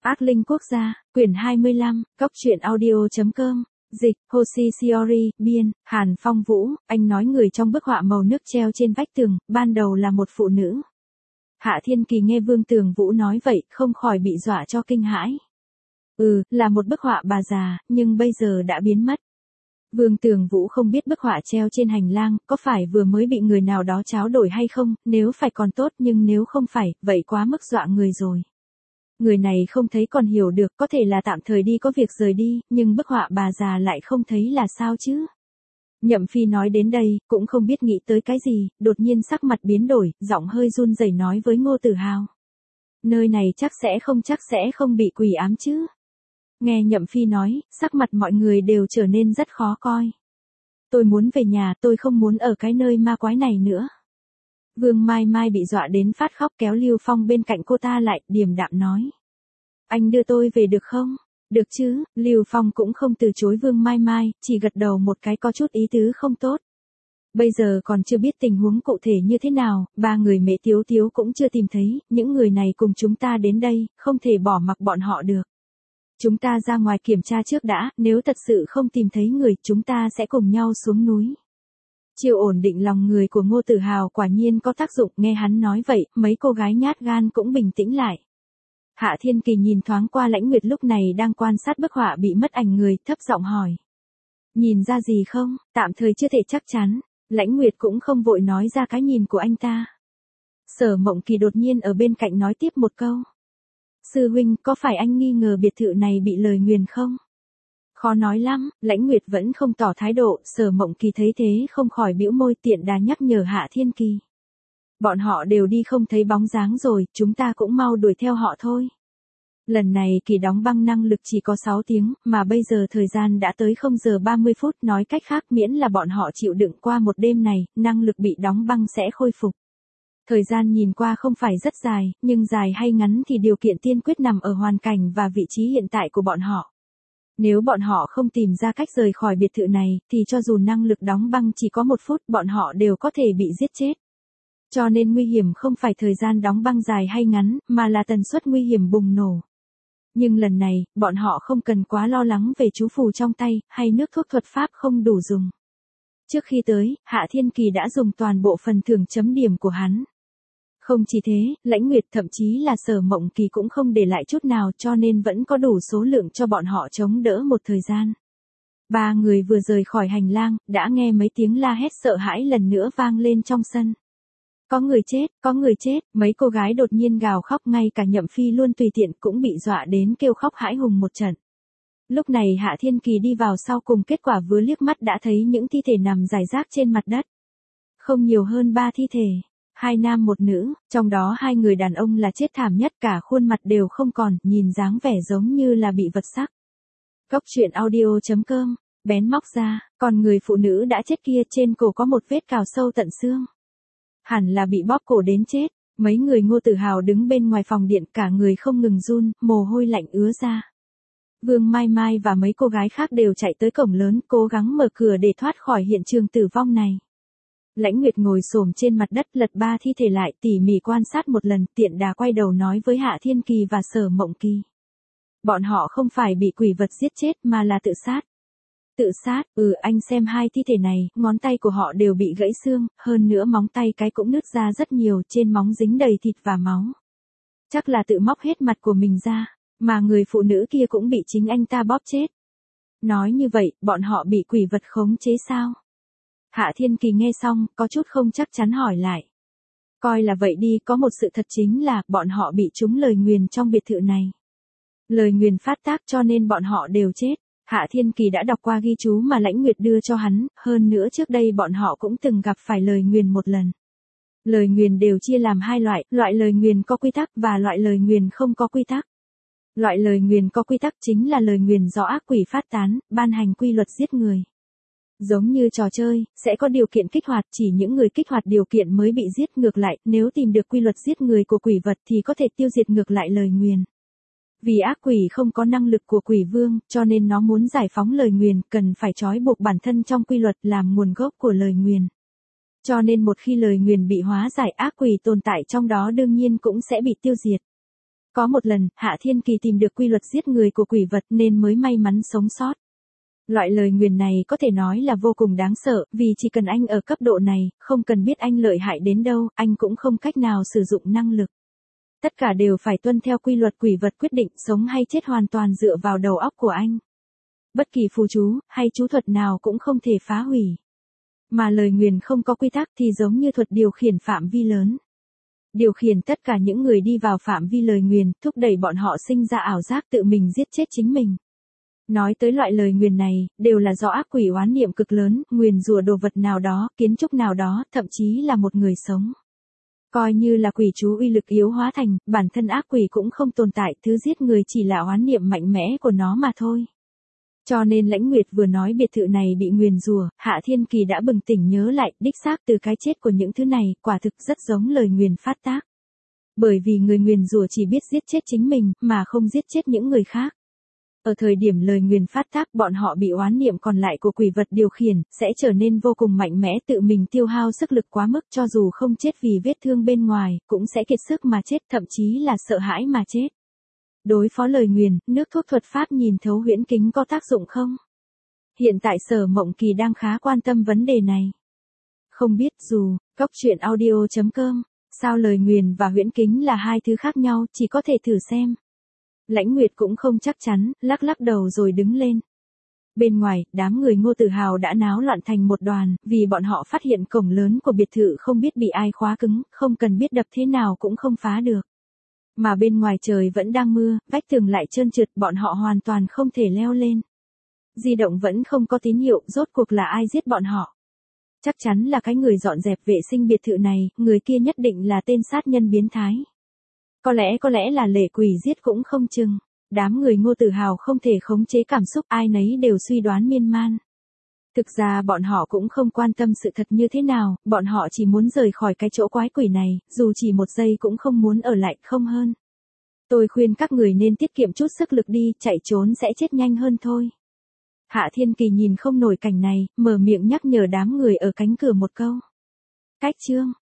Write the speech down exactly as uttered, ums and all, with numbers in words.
Ác linh quốc gia, quyển hai mươi lăm, cốc truyện audio chấm com, dịch, Hoshi Shiori, biên, Hàn Phong Vũ, anh nói người trong bức họa màu nước treo trên vách tường, ban đầu là một phụ nữ. Hạ Thiên Kỳ nghe Vương Tường Vũ nói vậy, không khỏi bị dọa cho kinh hãi. Ừ, là một bức họa bà già, nhưng bây giờ đã biến mất. Vương Tường Vũ không biết bức họa treo trên hành lang, có phải vừa mới bị người nào đó tráo đổi hay không, nếu phải còn tốt nhưng nếu không phải, vậy quá mức dọa người rồi. Người này không thấy còn hiểu được, có thể là tạm thời đi có việc rời đi, nhưng bức họa bà già lại không thấy là sao chứ. Nhậm Phi nói đến đây, cũng không biết nghĩ tới cái gì, đột nhiên sắc mặt biến đổi, giọng hơi run rẩy nói với Ngô Tử Hào. Nơi này chắc sẽ không chắc sẽ không bị quỷ ám chứ. Nghe Nhậm Phi nói, sắc mặt mọi người đều trở nên rất khó coi. Tôi muốn về nhà, tôi không muốn ở cái nơi ma quái này nữa. Vương Mai Mai bị dọa đến phát khóc kéo Lưu Phong bên cạnh cô ta lại, điềm đạm nói. Anh đưa tôi về được không? Được chứ, Lưu Phong cũng không từ chối Vương Mai Mai, chỉ gật đầu một cái có chút ý tứ không tốt. Bây giờ còn chưa biết tình huống cụ thể như thế nào, ba người Mễ Tiếu Tiếu cũng chưa tìm thấy, những người này cùng chúng ta đến đây, không thể bỏ mặc bọn họ được. Chúng ta ra ngoài kiểm tra trước đã, nếu thật sự không tìm thấy người, chúng ta sẽ cùng nhau xuống núi. Chiêu ổn định lòng người của Ngô Tử Hào quả nhiên có tác dụng, nghe hắn nói vậy, mấy cô gái nhát gan cũng bình tĩnh lại. Hạ Thiên Kỳ nhìn thoáng qua Lãnh Nguyệt lúc này đang quan sát bức họa bị mất ảnh người, thấp giọng hỏi. Nhìn ra gì không, tạm thời chưa thể chắc chắn, Lãnh Nguyệt cũng không vội nói ra cái nhìn của anh ta. Sở Mộng Kỳ đột nhiên ở bên cạnh nói tiếp một câu. Sư huynh, có phải anh nghi ngờ biệt thự này bị lời nguyền không? Khó nói lắm, Lãnh Nguyệt vẫn không tỏ thái độ, Sở Mộng Kỳ thấy thế không khỏi bĩu môi tiện đà nhắc nhở Hạ Thiên Kỳ. Bọn họ đều đi không thấy bóng dáng rồi, chúng ta cũng mau đuổi theo họ thôi. Lần này Kỳ đóng băng năng lực chỉ có sáu tiếng, mà bây giờ thời gian đã tới không giờ ba mươi phút, nói cách khác miễn là bọn họ chịu đựng qua một đêm này, năng lực bị đóng băng sẽ khôi phục. Thời gian nhìn qua không phải rất dài, nhưng dài hay ngắn thì điều kiện tiên quyết nằm ở hoàn cảnh và vị trí hiện tại của bọn họ. Nếu bọn họ không tìm ra cách rời khỏi biệt thự này, thì cho dù năng lực đóng băng chỉ có một phút, bọn họ đều có thể bị giết chết. Cho nên nguy hiểm không phải thời gian đóng băng dài hay ngắn, mà là tần suất nguy hiểm bùng nổ. Nhưng lần này, bọn họ không cần quá lo lắng về chú phù trong tay, hay nước thuốc thuật pháp không đủ dùng. Trước khi tới, Hạ Thiên Kỳ đã dùng toàn bộ phần thưởng chấm điểm của hắn. Không chỉ thế, Lãnh Nguyệt thậm chí là Sở Mộng Kỳ cũng không để lại chút nào, cho nên vẫn có đủ số lượng cho bọn họ chống đỡ một thời gian. Ba người vừa rời khỏi hành lang, đã nghe mấy tiếng la hét sợ hãi lần nữa vang lên trong sân. Có người chết, có người chết, mấy cô gái đột nhiên gào khóc, ngay cả Nhậm Phi luôn tùy tiện cũng bị dọa đến kêu khóc hãi hùng một trận. Lúc này Hạ Thiên Kỳ đi vào sau cùng, kết quả vừa liếc mắt đã thấy những thi thể nằm rải rác trên mặt đất. Không nhiều hơn ba thi thể. Hai nam một nữ, trong đó hai người đàn ông là chết thảm nhất, cả khuôn mặt đều không còn, nhìn dáng vẻ giống như là bị vật sắc. Cốc truyện audio chấm com, bén móc ra, còn người phụ nữ đã chết kia trên cổ có một vết cào sâu tận xương. Hẳn là bị bóp cổ đến chết, mấy người Ngô Tử Hào đứng bên ngoài phòng điện cả người không ngừng run, mồ hôi lạnh ứa ra. Vương Mai Mai và mấy cô gái khác đều chạy tới cổng lớn, cố gắng mở cửa để thoát khỏi hiện trường tử vong này. Lãnh Nguyệt ngồi xổm trên mặt đất lật ba thi thể lại, tỉ mỉ quan sát một lần, tiện đà quay đầu nói với Hạ Thiên Kỳ và Sở Mộng Kỳ. Bọn họ không phải bị quỷ vật giết chết mà là tự sát. Tự sát, ừ anh xem hai thi thể này, ngón tay của họ đều bị gãy xương, hơn nữa móng tay cái cũng nứt ra rất nhiều, trên móng dính đầy thịt và máu. Chắc là tự móc hết mặt của mình ra, mà người phụ nữ kia cũng bị chính anh ta bóp chết. Nói như vậy, bọn họ bị quỷ vật khống chế sao? Hạ Thiên Kỳ nghe xong, có chút không chắc chắn hỏi lại. Coi là vậy đi, có một sự thật chính là, bọn họ bị trúng lời nguyền trong biệt thự này. Lời nguyền phát tác cho nên bọn họ đều chết. Hạ Thiên Kỳ đã đọc qua ghi chú mà Lãnh Nguyệt đưa cho hắn, hơn nữa trước đây bọn họ cũng từng gặp phải lời nguyền một lần. Lời nguyền đều chia làm hai loại, loại lời nguyền có quy tắc và loại lời nguyền không có quy tắc. Loại lời nguyền có quy tắc chính là lời nguyền do ác quỷ phát tán, ban hành quy luật giết người. Giống như trò chơi, sẽ có điều kiện kích hoạt, chỉ những người kích hoạt điều kiện mới bị giết, ngược lại, nếu tìm được quy luật giết người của quỷ vật thì có thể tiêu diệt ngược lại lời nguyền. Vì ác quỷ không có năng lực của quỷ vương, cho nên nó muốn giải phóng lời nguyền, cần phải trói buộc bản thân trong quy luật làm nguồn gốc của lời nguyền. Cho nên một khi lời nguyền bị hóa giải, ác quỷ tồn tại trong đó đương nhiên cũng sẽ bị tiêu diệt. Có một lần, Hạ Thiên Kỳ tìm được quy luật giết người của quỷ vật nên mới may mắn sống sót. Loại lời nguyền này có thể nói là vô cùng đáng sợ, vì chỉ cần anh ở cấp độ này, không cần biết anh lợi hại đến đâu, anh cũng không cách nào sử dụng năng lực. Tất cả đều phải tuân theo quy luật quỷ vật quyết định sống hay chết hoàn toàn dựa vào đầu óc của anh. Bất kỳ phù chú, hay chú thuật nào cũng không thể phá hủy. Mà lời nguyền không có quy tắc thì giống như thuật điều khiển phạm vi lớn. Điều khiển tất cả những người đi vào phạm vi lời nguyền, thúc đẩy bọn họ sinh ra ảo giác tự mình giết chết chính mình. Nói tới loại lời nguyền này, đều là do ác quỷ oán niệm cực lớn, nguyền rủa đồ vật nào đó, kiến trúc nào đó, thậm chí là một người sống. Coi như là quỷ chú uy lực yếu hóa thành, bản thân ác quỷ cũng không tồn tại, thứ giết người chỉ là oán niệm mạnh mẽ của nó mà thôi. Cho nên Lãnh Nguyệt vừa nói biệt thự này bị nguyền rủa, Hạ Thiên Kỳ đã bừng tỉnh nhớ lại, đích xác từ cái chết của những thứ này, quả thực rất giống lời nguyền phát tác. Bởi vì người nguyền rủa chỉ biết giết chết chính mình, mà không giết chết những người khác. Ở thời điểm lời nguyền phát tác, bọn họ bị oán niệm còn lại của quỷ vật điều khiển, sẽ trở nên vô cùng mạnh mẽ, tự mình tiêu hao sức lực quá mức, cho dù không chết vì vết thương bên ngoài, cũng sẽ kiệt sức mà chết, thậm chí là sợ hãi mà chết. Đối phó lời nguyền, nước thuốc thuật pháp nhìn thấu huyễn kính có tác dụng không? Hiện tại Sở Mộng Kỳ đang khá quan tâm vấn đề này. Không biết dù, cốc truyện audio chấm com, sao lời nguyền và huyễn kính là hai thứ khác nhau, chỉ có thể thử xem. Lãnh Nguyệt cũng không chắc chắn, lắc lắc đầu rồi đứng lên. Bên ngoài, đám người Ngô Tử Hào đã náo loạn thành một đoàn, vì bọn họ phát hiện cổng lớn của biệt thự không biết bị ai khóa cứng, không cần biết đập thế nào cũng không phá được. Mà bên ngoài trời vẫn đang mưa, vách tường lại trơn trượt, bọn họ hoàn toàn không thể leo lên. Di động vẫn không có tín hiệu, rốt cuộc là ai giết bọn họ. Chắc chắn là cái người dọn dẹp vệ sinh biệt thự này, người kia nhất định là tên sát nhân biến thái. Có lẽ có lẽ là lệ quỷ giết cũng không chừng. Đám người Ngô Tử Hào không thể khống chế cảm xúc, ai nấy đều suy đoán miên man. Thực ra bọn họ cũng không quan tâm sự thật như thế nào, bọn họ chỉ muốn rời khỏi cái chỗ quái quỷ này, dù chỉ một giây cũng không muốn ở lại, không hơn. Tôi khuyên các người nên tiết kiệm chút sức lực đi, chạy trốn sẽ chết nhanh hơn thôi. Hạ Thiên Kỳ nhìn không nổi cảnh này, mở miệng nhắc nhở đám người ở cánh cửa một câu. Cách chương